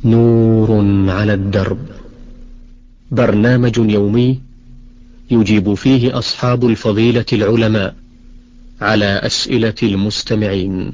نور على الدرب، برنامج يومي يجيب فيه أصحاب الفضيلة العلماء على أسئلة المستمعين.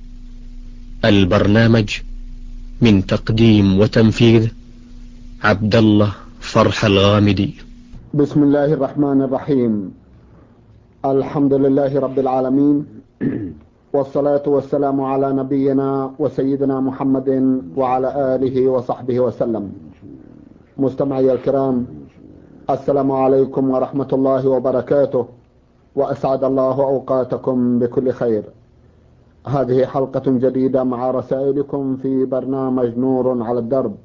البرنامج من تقديم وتنفيذ عبد الله فرح الغامدي. بسم الله الرحمن الرحيم. الحمد لله رب العالمين، والصلاة والسلام على نبينا وسيدنا محمد وعلى آله وصحبه وسلم. مستمعي الكرام، السلام عليكم ورحمة الله وبركاته، وأسعد الله أوقاتكم بكل خير. هذه حلقة جديدة مع رسائلكم في برنامج نور على الدرب.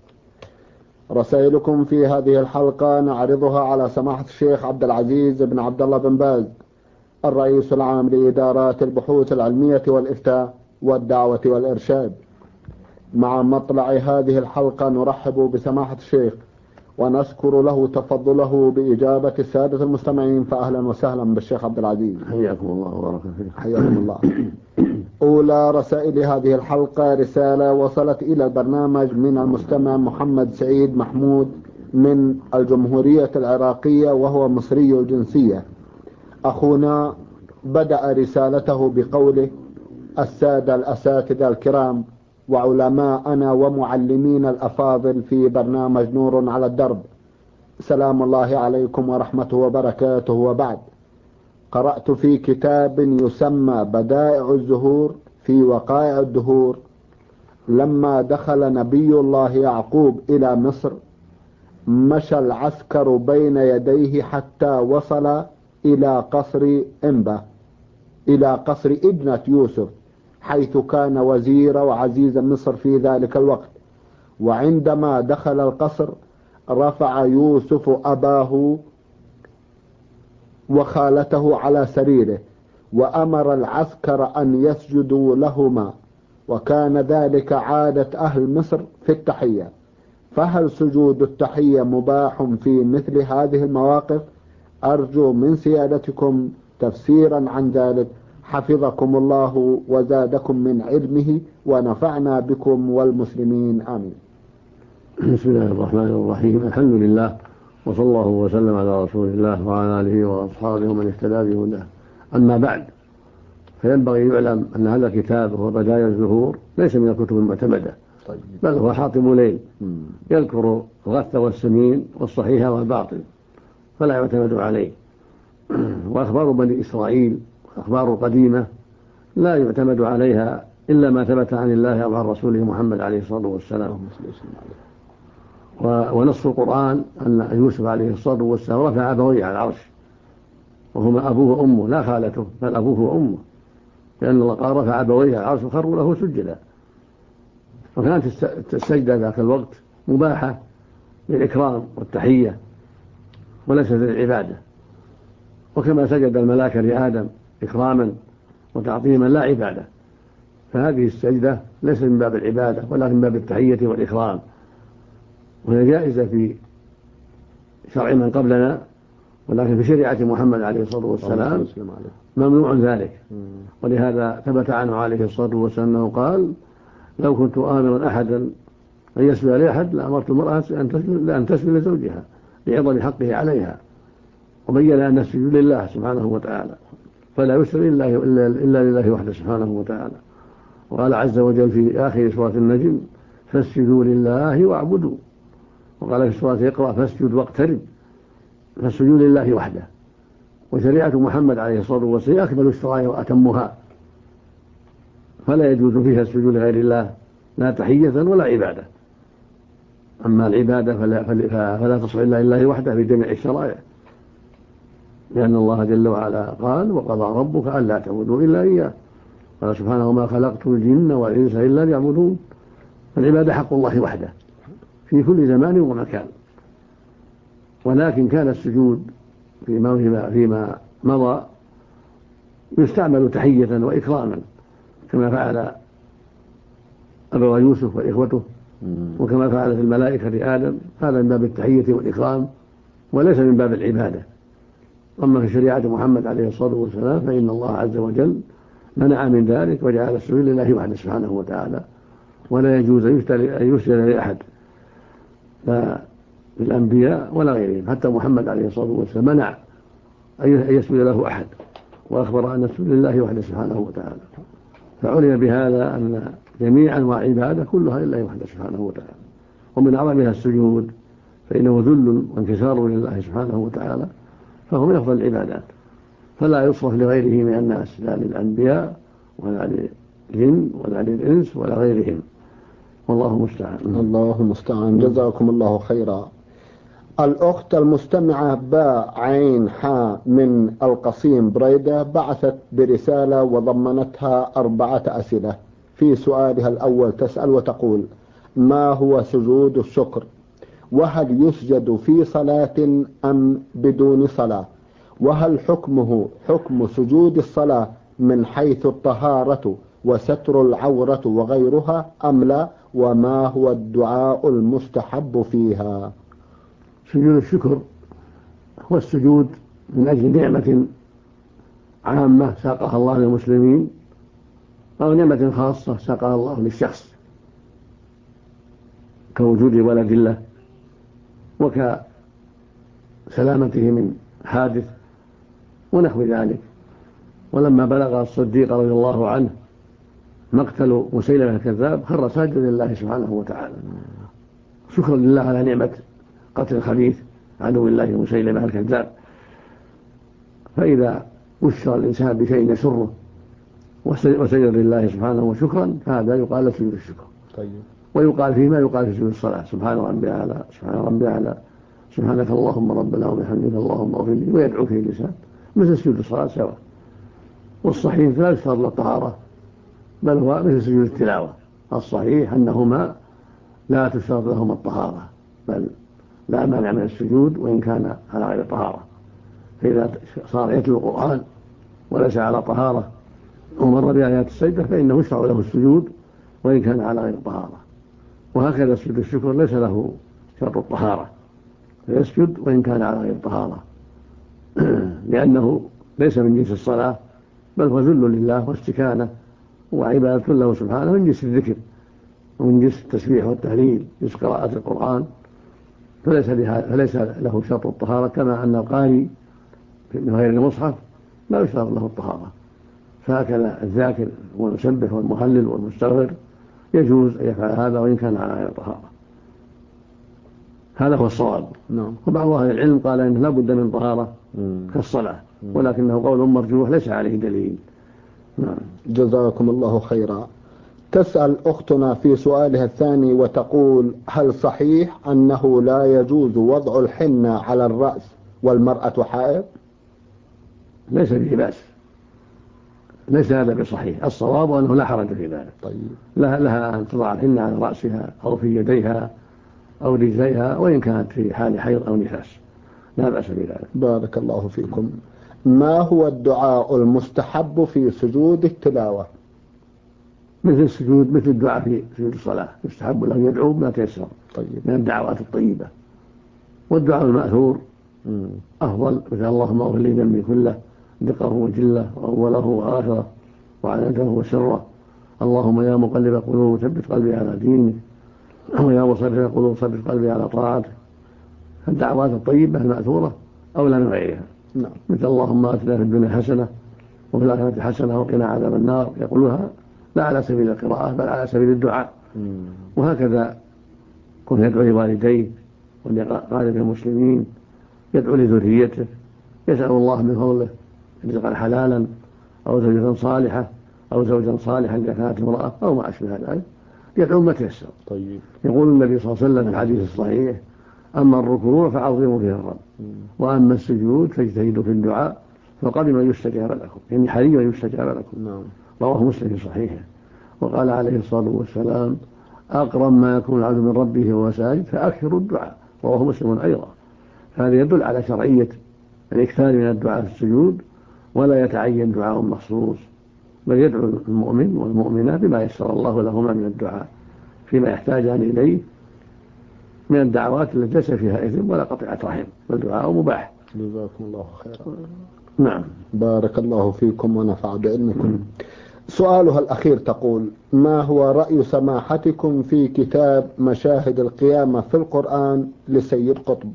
رسائلكم في هذه الحلقة نعرضها على سماحة الشيخ عبد العزيز بن عبد الله بن باز، الرئيس العام لإدارات البحوث العلمية والإفتاء والدعوة والإرشاد. مع مطلع هذه الحلقة نرحب بسماحة الشيخ ونشكر له تفضله بإجابة السادة المستمعين، فأهلا وسهلا بالشيخ عبد العزيز. حياكم الله وبارك فيك. حياكم الله. أولى رسائل هذه الحلقة رسالة وصلت إلى البرنامج من المستمع محمد سعيد محمود من الجمهورية العراقية، وهو مصري الجنسية. أخونا بدأ رسالته بقوله: السادة الأساتذة الكرام وعلماءنا ومعلمين الأفاضل في برنامج نور على الدرب، سلام الله عليكم ورحمته وبركاته. وبعد، قرأت في كتاب يسمى بدائع الزهور في وقائع الدهور: لما دخل نبي الله يعقوب إلى مصر مشى العسكر بين يديه حتى وصل إلى قصر إنبا، إلى قصر ابنة يوسف، حيث كان وزير وعزيز مصر في ذلك الوقت. وعندما دخل القصر رفع يوسف أباه وخالته على سريره، وأمر العسكر أن يسجدوا لهما، وكان ذلك عادة أهل مصر في التحية. فهل سجود التحية مباح في مثل هذه المواقف؟ أرجو من سيادتكم تفسيرا عن ذلك، حفظكم الله وزادكم من علمه ونفعنا بكم والمسلمين، آمين. بسم الله الرحمن الرحيم. الحمد لله، وصلى الله وسلم على رسول الله وعلى آله وأصحابه ومن اهتدى بهداه. أما بعد، فينبغي يعلم أن هذا الكتاب هو بداية الزهور ليس من الكتب المعتمدة، بل هو حاطب ليل يذكر الغث والسمين والصحيح والباطل، فلا يعتمد عليه. وأخبار بني إسرائيل أخبار قديمة لا يعتمد عليها إلا ما ثبت عن الله أو عن رسوله محمد عليه الصلاة والسلام. ونص القرآن أن يوسف عليه الصلاة والسلام رفع أبويه على العرش، وهما أبوه وأمه لا خالته، بل أبوه وأمه، لأن الله قال رفع أبويه على العرش وخروا له سجدا. وكانت السجدة ذاك الوقت مباحة للإكرام والتحية وليست للعبادة، وكما سجد الملائكة لآدم إكراما وتعظيما لا عبادة، فهذه السجدة ليست من باب العبادة ولكن من باب التحية والإكرام، وهي جائزة في شرع من قبلنا، ولكن في شريعة محمد عليه الصلاة والسلام ممنوع ذلك. ولهذا ثبت عنه عليه الصلاة والسلام أنه قال: لو كنت آمرا أحدا أن يسجد لأحد لأمرت المرأة أن تسجد لزوجها لعظم حقه عليها، وبين أن السجود لله سبحانه وتعالى، فلا يسجد إلا لله وحده سبحانه وتعالى. وقال عز وجل في آخر سورة النجم: فاسجدوا لله واعبدوا. وقال في سورة اقرأ: فاسجد واقترب. فالسجود لله وحده. وشريعة محمد عليه الصلاة والسلام أكمل الشرائع وأتمها، فلا يجوز فيها السجود لغير الله لا تحية ولا عبادة. أما العبادة فلا تصح إلا لله وحده في جميع الشرائع، لأن الله جل وعلا قال: وقضى ربك ألا تعبدوا إلا إياه. قال سبحانه: ما خلقت الجن والإنس إلا ليعبدون. فالعبادة حق الله وحده في كل زمان ومكان. ولكن كان السجود فيما مضى يستعمل تحية وإكراما، كما فعل أبو يوسف وإخوته، وكما فعلت الملائكة لآدم. هذا من باب التحية والإكرام وليس من باب العبادة. أما في شريعة محمد عليه الصلاة والسلام فإن الله عز وجل منع من ذلك وجعل السجود لله وحده سبحانه وتعالى، ولا يجوز أن يسجد لأحد لا للأنبياء ولا غيرهم. حتى محمد عليه الصلاة والسلام منع أن يسجد له أحد، وأخبر أن السجود لله وحده سبحانه وتعالى. فعلم بهذا أن جميع أنواع العبادة كلها لله وحده سبحانه وتعالى، ومن أعظمها السجود، فإنه ذل وانكسار لله سبحانه وتعالى، فهو من أفضل العبادات، فلا يصرف لغيره من الناس، لا للأنبياء ولا للجن ولا للإنس ولا غيرهم، والله المستعان. الله المستعان. جزاكم الله خيرا. الأخت المستمعة باء عين حاء من القصيم بريدة بعثت برسالة وضمنتها 4 أسئلة. في سؤالها الأول تسأل وتقول: ما هو سجود الشكر؟ وهل يسجد في صلاة أم بدون صلاة؟ وهل حكمه حكم سجود الصلاة من حيث الطهارة وستر العورة وغيرها أم لا؟ وما هو الدعاء المستحب فيها؟ سجود الشكر هو السجود من أجل نعمة عامة ساقها الله للمسلمين، أو نعمة خاصة ساقها الله للشخص، كوجود ولد له، وكسلامته من حادث ونحو ذلك. ولما بلغ الصديق رضي الله عنه مقتل مسيلمة الكذاب خر ساجدا لله سبحانه وتعالى، شكرا لله على نعمة قتل الخبيث عدو الله مسيلمة الكذاب. فإذا بشر الإنسان بشيء يسره وسجد لله سبحانه وشكرا، فهذا يقال له سجود الشكر. طيب. ويقال فيما يقال في سجود الصلاة: سبحان ربي أعلى، سبحان ربي أعلى، سبحانك اللهم ربنا وبحمدك اللهم اغفر لي، ويدعو فيه اللسان مثل سجود الصلاة سواء. والصحيح لا يشترط له الطهارة، بل هو مثل سجود التلاوة. الصحيح أنهما لا تشترط لهما الطهارة، بل لا مانع من السجود وإن كان على غير طهارة. فإذا صار يتلو القرآن وليس على طهارة ومر بآيات السجدة فإنه يشرع له السجود وإن كان على غير طهارة. وهكذا سجود الشكر ليس له شرط الطهارة، فيسجد وإن كان على غير طهارة، لأنه ليس من جنس الصلاة، بل هو ذل لله واستكانة وعبادة له سبحانه، من جنس الذكر ومن جنس التسبيح والتهليل، جنس قراءة القرآن، فليس له شرط الطهارة، كما أن القارئ من غير المصحف لا يشترط له الطهارة. فهكذا الذاكر والمسبح والمهلل والمستغفر يجوز أن يفعل هذا وإن كان على غير طهارة. هذا هو الصواب. وبعض أهل العلم قال إنه لا بد من طهارة كالصلاة، ولكنه قول مرجوح ليس عليه دليل. جزاكم الله خيرا. تسأل أختنا في سؤالها الثاني وتقول: هل صحيح أنه لا يجوز وضع الحنة على الرأس والمرأة حائض؟ ليس به بأس، ليس هذا بصحيح. الصواب أنه لا حرج في ذلك. طيب. لها أن تضع الحنة على رأسها أو في يديها أو رجليها، وإن كانت في حال حيض أو نفاس لا بأس بذلك. بارك الله فيكم. ما هو الدعاء المستحب في سجود التلاوة؟ مثل الدعاء في سجود الصلاة، يستحب له يدعو ما تيسر. طيب. من الدعوات الطيبة. والدعاء المأثور أفضل، مثل اللهم اغفر لي ذنبي كله دقه وجله وأوله وآخره وعنته وسره، اللهم يا مقلب القلوب ثبت قلبي على دينك، ويا مصرف القلوب ثبت قلبي على طاعتك. الدعوات الطيبة المأثورة أولى من غيرها. مثل اللهم آتنا في الدنيا حسنة وفي الآخرة حسنة وقنا عذاب النار، يقولها لا على سبيل القراءة بل على سبيل الدعاء. وهكذا كن يدعو لوالديه ولقارب المسلمين، يدعو لذريته، يسأل الله من فضله رزقا حلالا أو زوجة صالحة أو زوجا صالحا إذا كانت امرأة أو ما أشبه ذلك، يدعو ما تيسر. طيب. يقول النبي صلى الله عليه وسلم في الحديث الصحيح: أما الركوع فعظموا فيه الرب، وأما السجود فاجتهدوا في الدعاء فقبل ما يستجاب لكم، يعني حري ما يستجاب لكم. رواه مسلم في صحيحه. وقال عليه الصلاة والسلام: أقرب ما يكون العبد من ربه وهو ساجد فأكثروا الدعاء، رواه مسلم أيضا. هذا يدل على شرعية الإكثار من الدعاء في السجود، ولا يتعين دعاء مخصوص، بل يدعو المؤمن والمؤمنة بما يسر الله لهما من الدعاء فيما يحتاجان إليه من الدعوات التي ليس فيها إثم ولا قطيعة رحم، والدعاء مباح. جزاكم الله خيرا. نعم. بارك الله فيكم ونفع بعلمكم. سؤالها الأخير تقول: ما هو رأي سماحتكم في كتاب مشاهد القيامة في القرآن لسيد قطب؟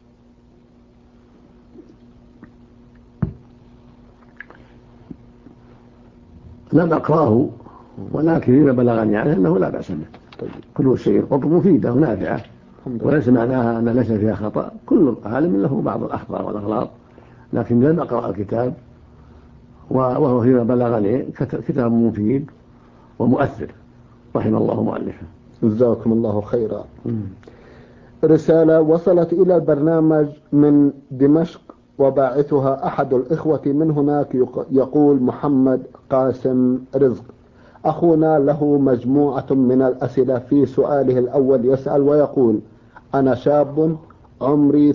لم أقرأه، ولكن فيما بلغني عنه أنه لا بأس به. كل السيد قطب مفيدة ونافعة، وليس معناها أن ليس فيها خطأ. كل عالم له بعض الأخطاء والأغلاط، لكن لم أقرأ الكتاب، وهو فيما بلغني كتاب مفيد ومؤثر، رحم الله مؤلفه. جزاكم الله خيرا. رسالة وصلت إلى البرنامج من دمشق، وباعثها أحد الإخوة من هناك، يقول محمد قاسم رزق: أخونا له مجموعة من الأسئلة. في سؤاله الأول يسأل ويقول: أنا شاب عمري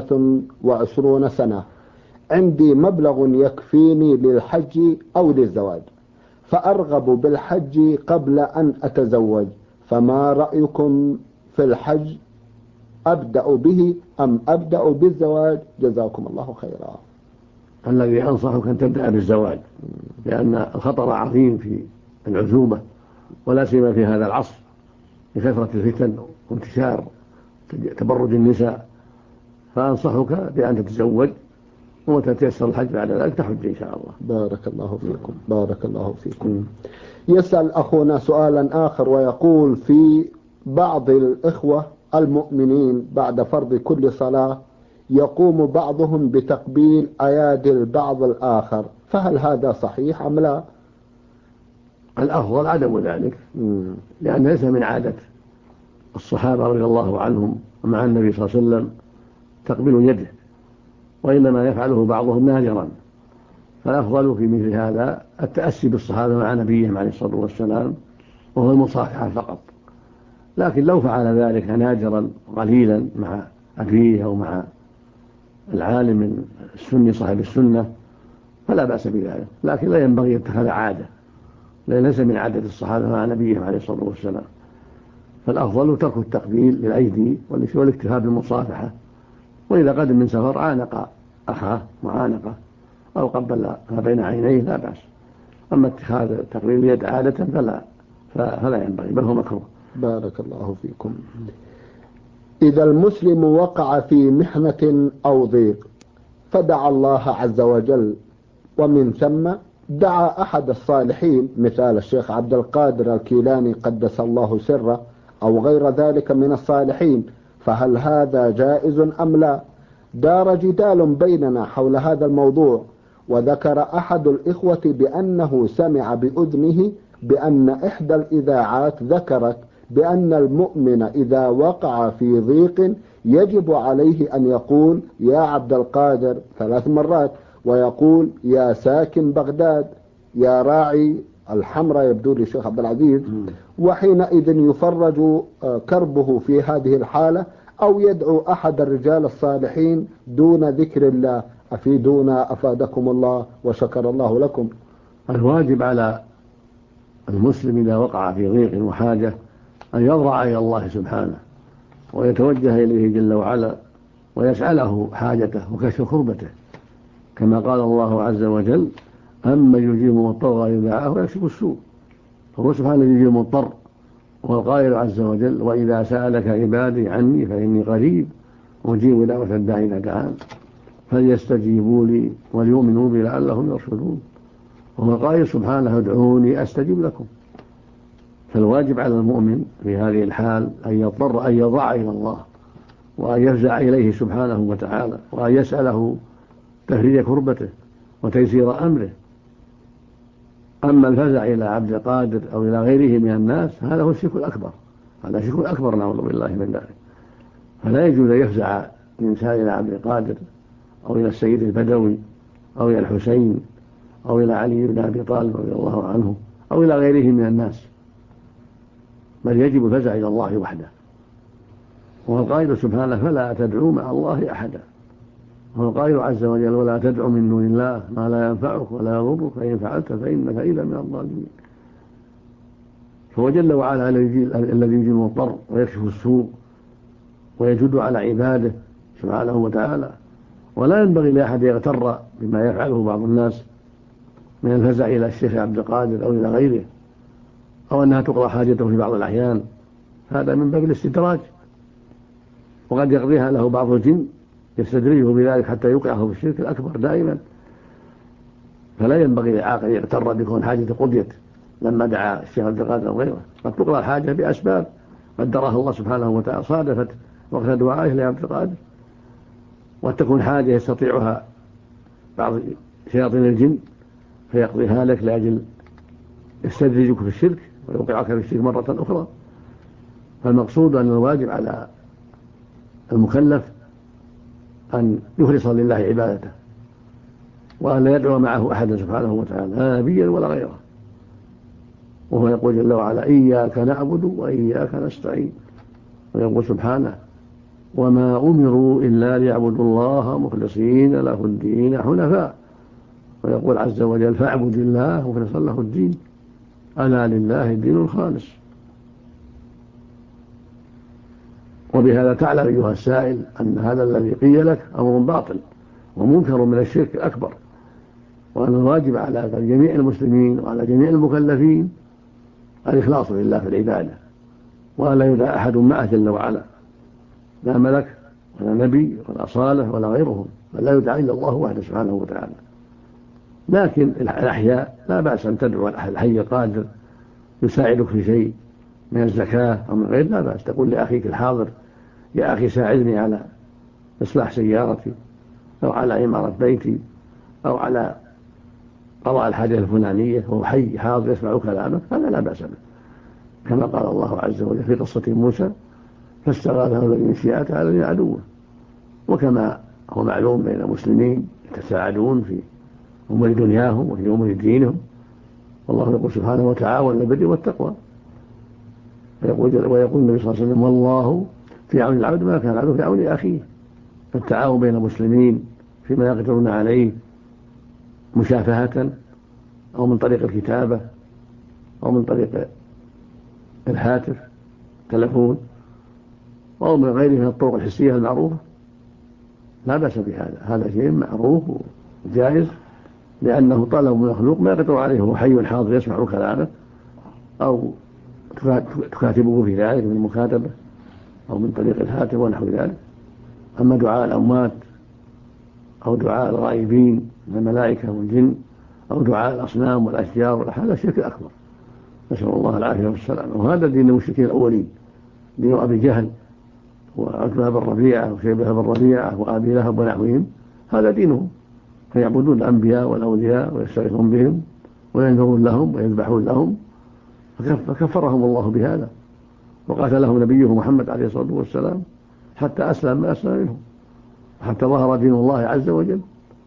23 سنة، عندي مبلغ يكفيني للحج أو للزواج، فأرغب بالحج قبل أن أتزوج، فما رأيكم في الحج؟ أبدأ به أم أبدأ بالزواج؟ جزاكم الله خيرا. الذي أنصحك أن تبدأ بالزواج، لأن الخطر عظيم في العزوبة، ولا سيما في هذا العصر لكثرة الفتن وانتشار تبرج النساء. فأنصحك بأن تتزوج، وتتيسر الحج بعد ذلك تحج إن شاء الله. بارك الله فيكم. بارك الله فيكم. يسأل أخونا سؤالا آخر ويقول: في بعض الإخوة المؤمنين بعد فرض كل صلاة يقوم بعضهم بتقبيل أيادي البعض الآخر، فهل هذا صحيح أم لا؟ الأفضل عدم ذلك، لأن ليس من عادة الصحابة رضي الله عنهم ومع النبي صلى الله عليه وسلم تقبيل يده، وإنما يفعله بعضهم نادرا. فالأفضل في مثل هذا التأسي بالصحابة مع نبيهم عليه الصلاة والسلام، وهو المصافحة فقط. لكن لو فعل ذلك نادرا قليلا مع أبيه أو مع العالم السني صاحب السنة فلا بأس بذلك، لكن لا ينبغي اتخاذ عادة، لأن ليس من عادة الصحابة مع نبيهم عليه الصلاة والسلام. فالأفضل ترك التقبيل للأيدي والاكتفاء بالمصافحة، وإذا قدم من سفر عانق أخاه معانقة أو قبل ما بين عينيه لا بأس. أما اتخاذ تقبيل اليد عادة فلا ينبغي، بل هو مكروه. بارك الله فيكم. إذا المسلم وقع في محنة أو ضيق فدعا الله عز وجل، ومن ثم دعا أحد الصالحين مثال الشيخ عبد القادر الكيلاني قدس الله سره أو غير ذلك من الصالحين، فهل هذا جائز أم لا؟ دار جدال بيننا حول هذا الموضوع، وذكر أحد الإخوة بأنه سمع بأذنه بأن إحدى الإذاعات ذكرت بأن المؤمن إذا وقع في ضيق يجب عليه أن يقول يا عبد القادر 3 مرات، ويقول يا ساكن بغداد، يا راعي الحمراء، يبدو لي الشيخ عبد العزيز، وحينئذ يفرج كربه في هذه الحالة، أو يدعو أحد الرجال الصالحين دون ذكر الله. أفيدونا أفادكم الله وشكر الله لكم. الواجب على المسلم إذا وقع في ضيق وحاجة أن يضرع إلى الله سبحانه، ويتوجه إليه جل وعلا، ويسأله حاجته وكشف كربته، كما قال الله عز وجل: أما يجيب مضطر إذا دعاه ويكشف السوء. فهو سبحانه يجيب المضطر، وهو القائل عز وجل: وإذا سألك عبادي عني فإني قريب أجيب دعوة الداعي إذا دعان فليستجيبوا لي وليؤمنوا بي لعلهم يرشدون. وهو القائل سبحانه: ادعوني أستجب لكم. فالواجب على المؤمن في هذه الحال أن يضطر، أن يضع إلى الله، وأن يفزع إليه سبحانه وتعالى، وأن يسأله تفريج كربته وتيسير أمره. أما الفزع إلى عبد القادر أو إلى غيره من الناس هذا هو الشرك الأكبر، هذا شرك أكبر نعوذ بالله من ذلك. فلا يجوز أن يفزع الإنسان إلى عبد القادر أو إلى السيد البدوي أو إلى الحسين أو إلى علي بن أبي طالب رضي الله عنه أو إلى غيره من الناس، بل يجب الفزع إلى الله وحده. والقائل سبحانه: فلا تدعوا مع الله أحدا. والقائل عز وجل: ولا تدعوا من دون الله ما لا ينفعك ولا يضرك فإن فعلت فإنك إذا من الظالمين. فهو جل وعلا الذي يجيب المضطر ويكشف السوء ويجد على عباده سبحانه وتعالى، ولا ينبغي لأحد يغتر بما يفعله بعض الناس من الفزع إلى الشيخ عبد القادر أو إلى غيره، أو أنها تقضى حاجته في بعض الأحيان، هذا من باب الاستدراج، وقد يقضيها له بعض الجن يستدرجه بذلك حتى يوقعه في الشرك الأكبر دائما. فلا ينبغي للعاقل يغتر بكون حاجة قضيت لما دعا الشيخ عبد القادر أو غيره. قد تقضى الحاجة بأسباب قدرها الله سبحانه وتعالى صادفت وقت دعائه لعبد القادر، وتكون حاجة يستطيعها بعض شياطين الجن فيقضيها لك لأجل يستدرجك في الشرك ويوقعك في الشرك مرة أخرى. فالمقصود أن الواجب على المكلف أن يخلص لله عبادته، وأن لا يدعو معه أحدا سبحانه وتعالى لا نبيا ولا غيره. وهو يقول جل وعلا: إياك نعبد وإياك نستعين. ويقول سبحانه: وما أمروا إلا ليعبدوا الله مخلصين له الدين حنفاء. ويقول عز وجل: فاعبد الله مخلصا له الدين ألا لله الدين الخالص. وبهذا تعلم أيها السائل أن هذا الذي قيل لك أمر باطل ومنكر من الشرك الأكبر، وأن الواجب على جميع المسلمين وعلى جميع المكلفين الإخلاص لله في العبادة، وأن لا يدعى أحد معه جل وعلا، لا ملك ولا نبي ولا صالح ولا غيرهم، بل لا يدعى إلا الله وحده سبحانه وتعالى. لكن الأحياء لا بأس أن تدعو الحي القادر يساعدك في شيء من الزكاة أو من غير، لا بأس تقول لأخيك الحاضر: يا أخي ساعدني على إصلاح سيارتي، أو على عمارة بيتي، أو على قضاء الحاجة الفلانية، وهو حي حاضر يسمع كلامك، هذا لا بأس به. كما قال الله عز وجل في قصة موسى: فاستغاثه الذي من شيعته على عدوه. وكما هو معلوم بين المسلمين يتساعدون في أمور دنياهم وفي أمور دينهم، والله يقول سبحانه: وتعاونوا على البر والتقوى. ويقول النبي صلى الله عليه وسلم: والله في عون العبد ما كان العبد في عون أخيه. فالتعاون بين المسلمين فيما يقدرون عليه مشافهة أو من طريق الكتابة أو من طريق الهاتف تلفون أو من غيره من الطرق الحسية المعروفة، لا بأس بهذا، هذا شيء معروف وجائز، لأنه طلب من مخلوق ما يقدر عليه، هو حي حاضر يسمع كلامه، أو تكاتبه في ذلك من المكاتبة أو من طريق الهاتف ونحو ذلك. أما دعاء الأموات أو دعاء الغائبين من الملائكة والجن أو دعاء الأصنام والأشجار، هذا شرك أكبر، نسأل الله العافية والسلام. وهذا دين المشركين الأولين، دين أبي جهل وعتبة بن ربيعة وشيبة بن ربيعة وأبي لهب ونحوهم، هذا دينهم، فيعبدون الأنبياء والأولياء ويستغيثون بهم وينذرون لهم ويذبحون لهم، فكفرهم الله بهذا، وقاتلهم نبيه محمد عليه الصلاة والسلام حتى أسلم ما أسلم منهم، حتى ظهر دين الله عز وجل.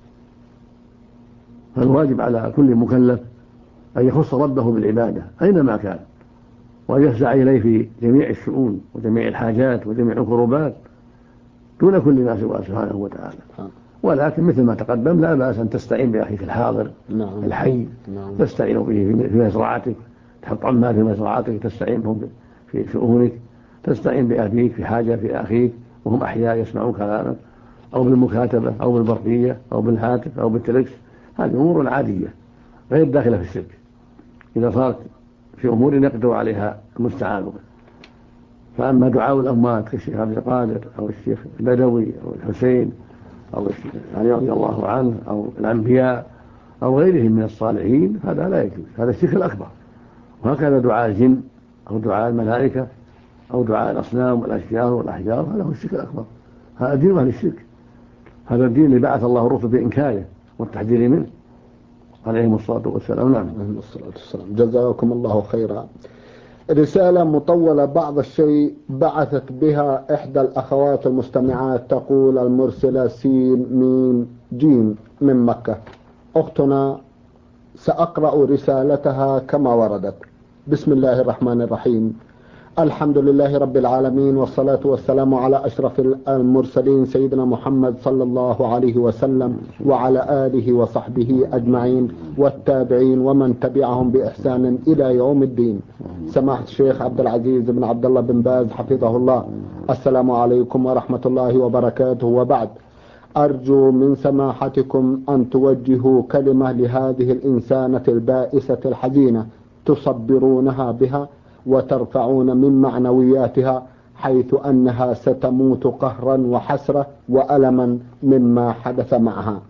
فالواجب على كل مكلف أن يخص ربه بالعبادة أينما كان، وأن يفزع إليه في جميع الشؤون وجميع الحاجات وجميع الكربات دون كل ما سواه سبحانه وتعالى. ولكن مثل ما تقدم لا بأس أن تستعين بأخيك الحاضر الحي، تستعين به في مزرعتك، تحط عمال في مزرعتك تستعين بهم في شؤونك، تستعين بأبيك في حاجة في أخيك وهم أحياء يسمعون كلامك، أو بالمكاتبة أو بالبرقية أو بالهاتف أو بالتلكس. هذه أمور عادية غير داخلة في الشرك إذا صارت في أمور يقدر عليها المستعان به. فأما دعاء الأموات كالشيخ عبد القادر أو الشيخ البدوي أو الحسين أو الشيخ علي رضي الله عنه أو الأنبياء أو غيرهم من الصالحين، هذا لا يجوز، هذا الشرك الأكبر. وهكذا دعاء الجن أو دعاء الملائكة أو دعاء الأصنام والأشجار والأحجار، هذا هو الشرك الأكبر، هذا دين أهل الشرك، هذا الدين اللي بعث الله الرسل بإنكاره والتحذير منه عليهم الصلاة والسلام. نعم. الصلاة والسلام. جزاكم الله خيرا. رسالة مطولة بعض الشيء بعثت بها إحدى الأخوات المستمعات، تقول المرسلة سين ميم جيم من مكة: أختنا سأقرأ رسالتها كما وردت. بسم الله الرحمن الرحيم. الحمد لله رب العالمين، والصلاة والسلام على أشرف المرسلين سيدنا محمد صلى الله عليه وسلم وعلى آله وصحبه أجمعين والتابعين ومن تبعهم بإحسان إلى يوم الدين. سماحة الشيخ عبد العزيز بن عبد الله بن باز حفظه الله، السلام عليكم ورحمة الله وبركاته. وبعد، أرجو من سماحتكم أن توجهوا كلمة لهذه الإنسانة البائسة الحزينة تصبرونها بها وترفعون من معنوياتها، حيث أنها ستموت قهرا وحسرة وألما مما حدث معها.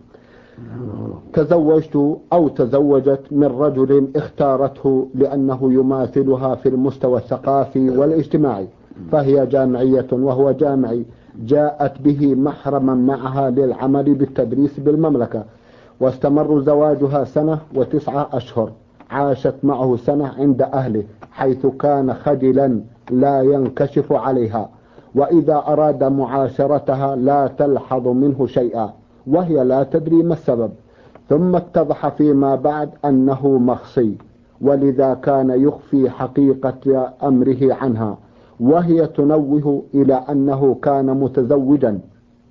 تزوجت من رجل اختارته لأنه يماثلها في المستوى الثقافي والاجتماعي، فهي جامعية وهو جامعي، جاءت به محرما معها للعمل بالتدريس بالمملكة، واستمر زواجها 1 و9 أشهر. عاشت معه سنة عند أهله، حيث كان خجلا لا ينكشف عليها، وإذا أراد معاشرتها لا تلحظ منه شيئا، وهي لا تدري ما السبب. ثم اتضح فيما بعد أنه مخصي، ولذا كان يخفي حقيقة أمره عنها، وهي تنوه إلى أنه كان متزوجا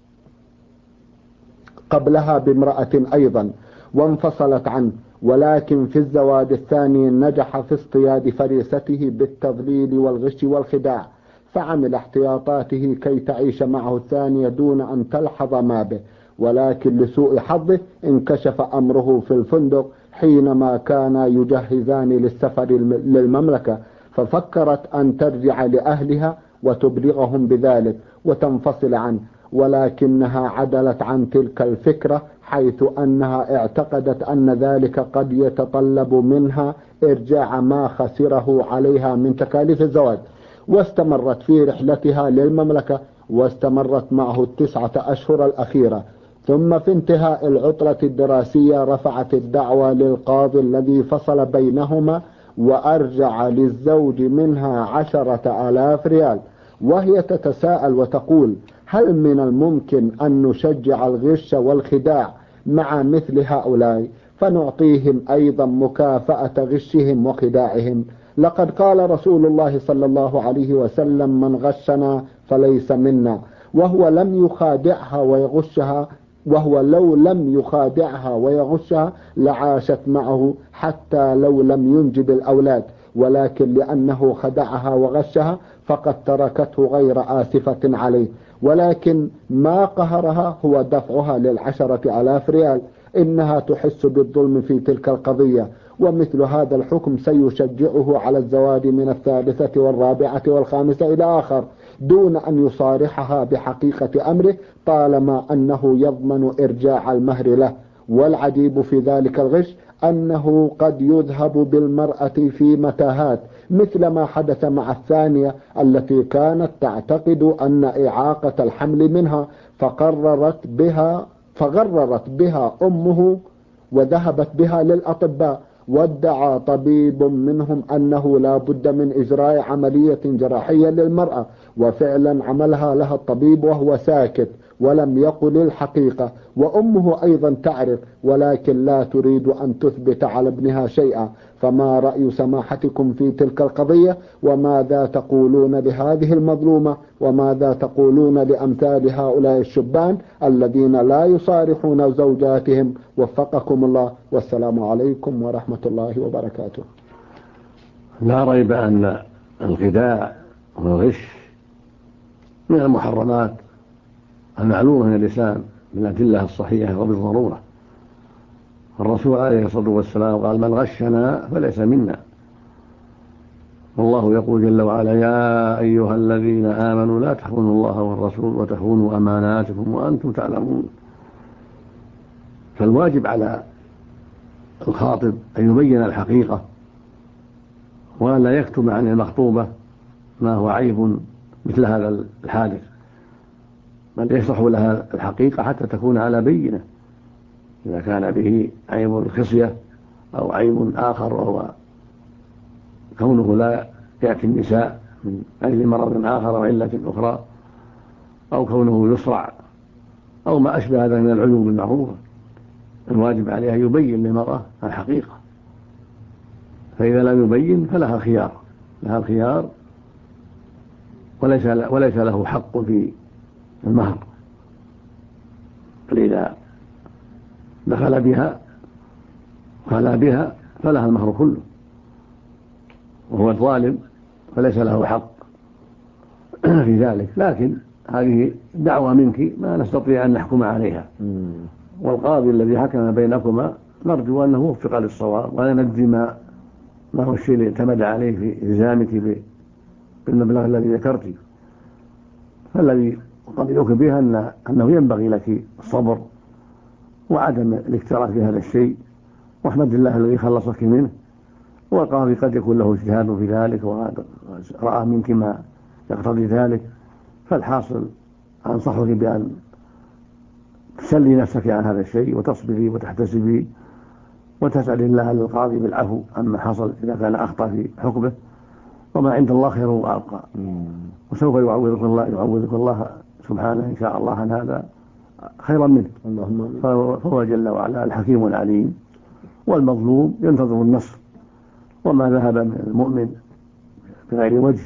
قبلها بامرأة أيضا وانفصلت عنه، ولكن في الزواج الثاني نجح في اصطياد فريسته بالتضليل والغش والخداع، فعمل احتياطاته كي تعيش معه الثانية دون أن تلحظ ما به. ولكن لسوء حظه انكشف أمره في الفندق حينما كانا يجهزان للسفر للمملكة، ففكرت أن ترجع لأهلها وتبلغهم بذلك وتنفصل عنه، ولكنها عدلت عن تلك الفكرة، حيث أنها اعتقدت أن ذلك قد يتطلب منها إرجاع ما خسره عليها من تكاليف الزواج، واستمرت في رحلتها للمملكة، واستمرت معه 9 أشهر الأخيرة. ثم في انتهاء العطلة الدراسية رفعت الدعوى للقاضي الذي فصل بينهما، وأرجع للزوج منها 10,000 ريال، وهي تتساءل وتقول: هل من الممكن أن نشجع الغش والخداع مع مثل هؤلاء فنعطيهم أيضا مكافأة غشهم وخداعهم؟ لقد قال رسول الله صلى الله عليه وسلم: من غشنا فليس منا. وهو لو لم يخادعها ويغشها لعاشت معه حتى لو لم ينجب الأولاد، ولكن لأنه خدعها وغشها فقد تركته غير آسفة عليه. ولكن ما قهرها هو دفعها ل10,000 ريال. إنها تحس بالظلم في تلك القضية، ومثل هذا الحكم سيشجعه على الزواج من 3 و4 و5 إلى آخر، دون أن يصارحها بحقيقة أمره، طالما أنه يضمن إرجاع المهر له. والعجيب في ذلك الغش أنه قد يذهب بالمرأة في متاهات، مثل ما حدث مع الثانية التي كانت تعتقد أن إعاقة الحمل منها، فغررت بها أمه وذهبت بها للأطباء، وادعى طبيب منهم أنه لا بد من إجراء عملية جراحية للمرأة، وفعلا عملها لها الطبيب وهو ساكت ولم يقل الحقيقة، وأمه أيضا تعرف ولكن لا تريد أن تثبت على ابنها شيئا. فما رأي سماحتكم في تلك القضية؟ وماذا تقولون لهذه المظلومة؟ وماذا تقولون لأمثال هؤلاء الشبان الذين لا يصارحون زوجاتهم؟ وفقكم الله، والسلام عليكم ورحمة الله وبركاته. لا ريب أن الخداع والغش من المحرمات المعلومة من الإسلام بالأدلة الصحيحة وبالضرورة. الرسول عليه الصلاة والسلام قال: من غشنا فليس منا. والله يقول جل وعلا: يا أيها الذين آمنوا لا تخونوا الله والرسول وتخونوا أماناتكم وأنتم تعلمون. فالواجب على الخاطب أن يبين الحقيقة، وأن لا يكتم عن المخطوبة ما هو عيب مثل هذا الحادث، بل يشرح لها الحقيقة حتى تكون على بينة. إذا كان به عيب الخصية أو عيب آخر، وهو كونه لا يأتي النساء من أجل مرض آخر أو علة أخرى، أو كونه يصرع، أو ما أشبه هذا من العيوب المعروفة، الواجب عليها يبين للمرأة الحقيقة. فإذا لم يبين فلها الخيار، وليس له حق في المهر. فإذا دخل بها وخلا بها فلها المهر كله، وهو الظالم فليس له حق في ذلك. لكن هذه دعوة منك ما نستطيع أن نحكم عليها، والقاضي الذي حكم بينكما نرجو أنه وفق للصواب ولا ندي ما هو الشيء اللي اعتمد عليه في إلزامك بالمبلغ الذي ذكرت. فالذي أطمئنك به أنه ينبغي لك الصبر وعدم الاكتراث في هذا الشيء، واحمد الله الذي خلصك منه. والقاضي قد يكون له اجتهاد في ذلك ورأى منك ما يقتضي ذلك، فالحاصل أنصحك بأن تسلي نفسك عن هذا الشيء وتصبري وتحتسبي وتسأل الله للقاضي بالعفو عما حصل إذا كان أخطأ في حكمه، وما عند الله خير وأبقى، وسوف يعوضك الله سبحانه إن شاء الله عن هذا خيرا منه. فهو جل وعلا الحكيم العليم، والمظلوم ينتظر النصر، وما ذهب من المؤمن بغير وجه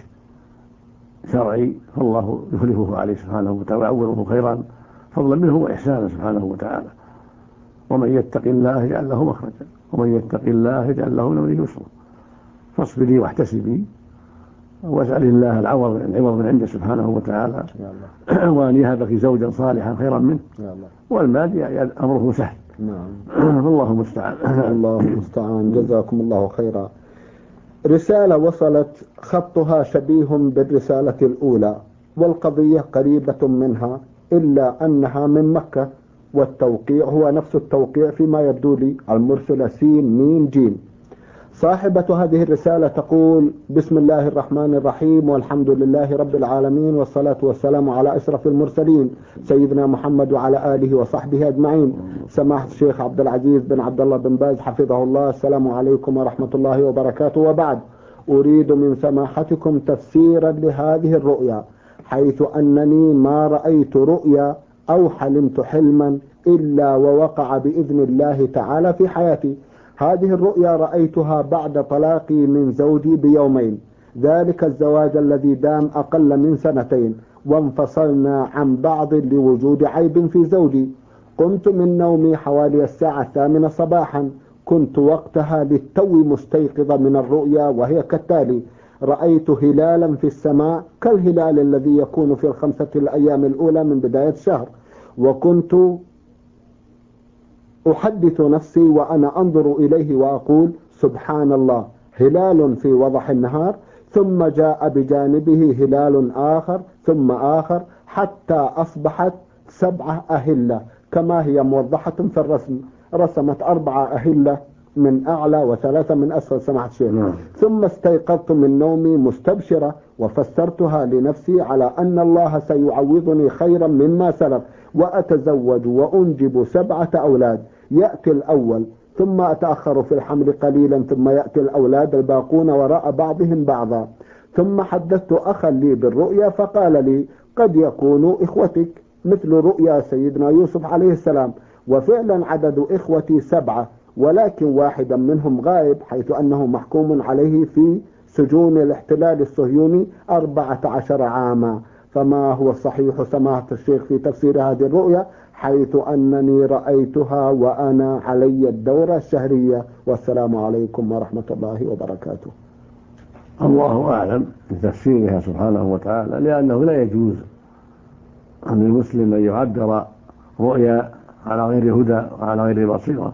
شرعي فالله يخلفه عليه سبحانه وتعالى ويعوضه خيرا فضلا منه وإحسانا سبحانه وتعالى. ومن يتق الله يجعل له مخرجا ومن يتق الله يجعل له من أمره يسرا. فاصبري واحتسبي واسأل الله العوض من عنده سبحانه وتعالى، وأن يهبك زوجا صالحا خيرا منه، والمال أمره سهل. الله المستعان. الله المستعان. جزاكم الله خيرا. رسالة وصلت خطها شبيه بالرسالة الأولى والقضية قريبة منها، إلا أنها من مكة، والتوقيع هو نفس التوقيع فيما يبدو لي، المرسلة سين ميم جيم. صاحبة هذه الرسالة تقول: بسم الله الرحمن الرحيم، والحمد لله رب العالمين، والصلاة والسلام على أشرف المرسلين سيدنا محمد وعلى آله وصحبه أجمعين. سماحة الشيخ عبد العزيز بن عبد الله بن باز حفظه الله، السلام عليكم ورحمة الله وبركاته. وبعد، أريد من سماحتكم تفسيرا لهذه الرؤيا، حيث أنني ما رأيت رؤيا أو حلمت حلما إلا ووقع بإذن الله تعالى في حياتي. هذه الرؤيا رأيتها بعد طلاقي من زوجي بيومين، ذلك الزواج الذي دام أقل من 2 وانفصلنا عن بعض لوجود عيب في زوجي. قمت من نومي حوالي الساعة 8 صباحا، كنت وقتها للتو مستيقظة من الرؤيا، وهي كالتالي: رأيت هلالا في السماء كالهلال الذي يكون في 5 الأيام الأولى من بداية الشهر، وكنت أحدث نفسي وأنا أنظر إليه وأقول: سبحان الله، هلال في وضح النهار، ثم جاء بجانبه هلال آخر ثم آخر، حتى أصبحت 7 أهلة كما هي موضحة في الرسم. رسمت 4 أهلة من أعلى و3 من أسفل سماحة الشيخ. ثم استيقظت من نومي مستبشرة، وفسرتها لنفسي على أن الله سيعوضني خيرا مما سلف، وأتزوج وأنجب 7 أولاد، يأتي الأول ثم أتأخر في الحمل قليلا، ثم يأتي الأولاد الباقون وراء بعضهم بعضا. ثم حدثت أخا لي بالرؤيا فقال لي: قد يكونوا إخوتك مثل رؤيا سيدنا يوسف عليه السلام. وفعلا عدد إخوتي 7، ولكن واحدا منهم غائب، حيث أنه محكوم عليه في سجون الاحتلال الصهيوني 14 عاما. فما هو الصحيح سماحة الشيخ في تفسير هذه الرؤيا، حيث أنني رأيتها وأنا علي الدورة الشهرية؟ والسلام عليكم ورحمة الله وبركاته. الله أعلم بتفسيرها سبحانه وتعالى، لأنه لا يجوز أن المسلم أن يعبر رؤيا على غير هدى وعلى غير بصيرة،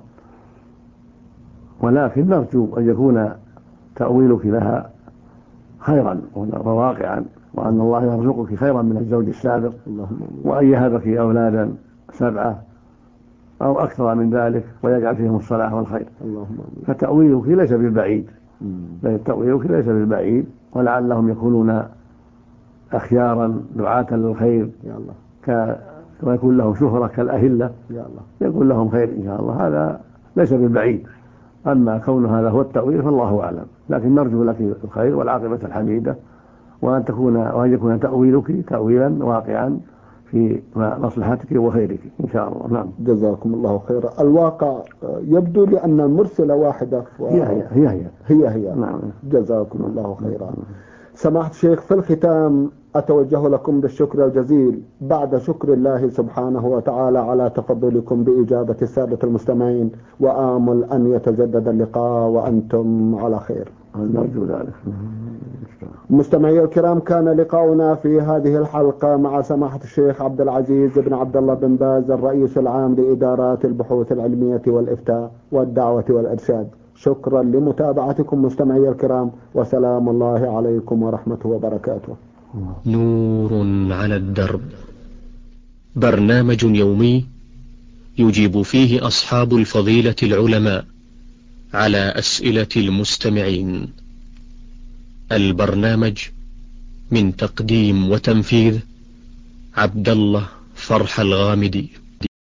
ولكن نرجو أن يكون تأويلك لها خيرا وواقعا، وأن الله يرزقك خيرا من الزوج السابق، وأن يهبك أولادا 7 أو أكثر من ذلك، ويجعل فيهم الصلاح والخير. فتأويلك ليس بالبعيد، ولعلهم يكونون أخيارا دعاة للخير، ويكون لهم شهرة كالأهلة، يكون لهم خير إن شاء الله، هذا ليس بالبعيد. أما كون هذا هو التأويل فالله أعلم، لكن نرجو لك الخير والعاقبة الحميدة، وأن يكون تأويلك تأويلا واقعا في مصلحتك وخيرك إن شاء الله. نعم. جزاكم الله خيرا. الواقع يبدو لأن المرسلة واحدة هي. نعم. جزاكم الله خيرا. سماحة الشيخ، في الختام أتوجه لكم بالشكر الجزيل بعد شكر الله سبحانه وتعالى على تفضلكم بإجابة السادة المستمعين، وآمل أن يتجدد اللقاء وأنتم على خير. نرجو ذلك. مستمعي الكرام، كان لقاؤنا في هذه الحلقة مع سماحة الشيخ عبد العزيز بن عبد الله بن باز، الرئيس العام لإدارات البحوث العلمية والإفتاء والدعوة والإرشاد. شكرا لمتابعتكم مستمعي الكرام، وسلام الله عليكم ورحمته وبركاته. نور على الدرب، برنامج يومي يجيب فيه أصحاب الفضيلة العلماء على أسئلة المستمعين. البرنامج من تقديم وتنفيذ عبد الله فرح الغامدي.